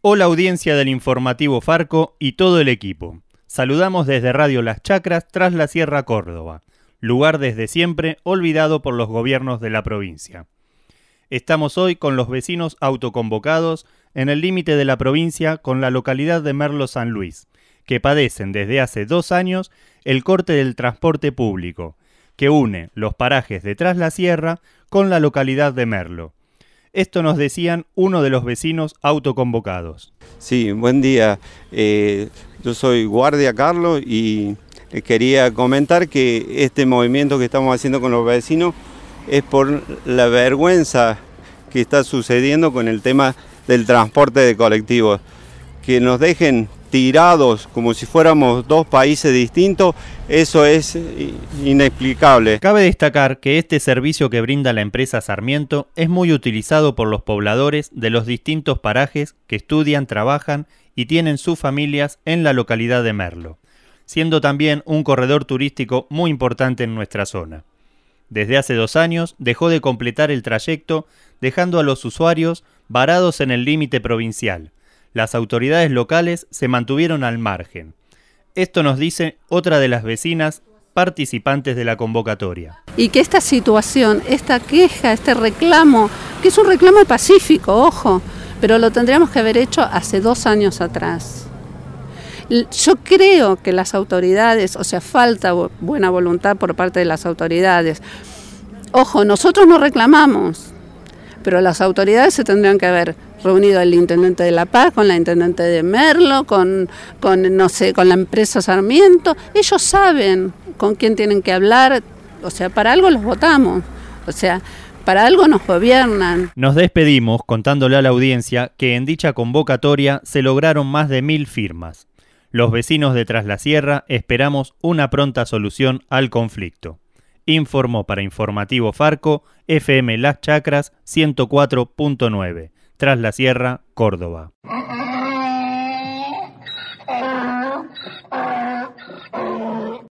Hola audiencia del informativo Farco y todo el equipo. Saludamos desde Radio Las Chacras tras la Sierra Córdoba, lugar desde siempre olvidado por los gobiernos de la provincia. Estamos hoy con los vecinos autoconvocados en el límite de la provincia con la localidad de Merlo San Luis, que padecen desde hace 2 años el corte del transporte público, que une los parajes de Tras la Sierra con la localidad de Merlo. Esto nos decían uno de los vecinos autoconvocados. Sí, buen día. Yo soy Guardia Carlos y quería comentar que este movimiento que estamos haciendo con los vecinos es por la vergüenza que está sucediendo con el tema del transporte de colectivos. Que nos dejen tirados como si fuéramos 2 países distintos, eso es inexplicable. Cabe destacar que este servicio que brinda la empresa Sarmiento es muy utilizado por los pobladores de los distintos parajes que estudian, trabajan y tienen sus familias en la localidad de Merlo, siendo también un corredor turístico muy importante en nuestra zona. Desde hace 2 años dejó de completar el trayecto, dejando a los usuarios varados en el límite provincial. Las autoridades locales se mantuvieron al margen. Esto nos dice otra de las vecinas participantes de la convocatoria. Y que esta situación, esta queja, este reclamo, que es un reclamo pacífico, ojo, pero lo tendríamos que haber hecho hace 2 años atrás. Yo creo que las autoridades, falta buena voluntad por parte de las autoridades. Ojo, nosotros no reclamamos, pero las autoridades se tendrían que haber reunido el intendente de La Paz, con la intendente de Merlo, con la empresa Sarmiento. Ellos saben con quién tienen que hablar, para algo los votamos, para algo nos gobiernan. Nos despedimos contándole a la audiencia que en dicha convocatoria se lograron más de 1000 firmas. Los vecinos de Tras la Sierra esperamos una pronta solución al conflicto. Informó para Informativo Farco, FM Las Chacras 104.9. Tras la Sierra, Córdoba.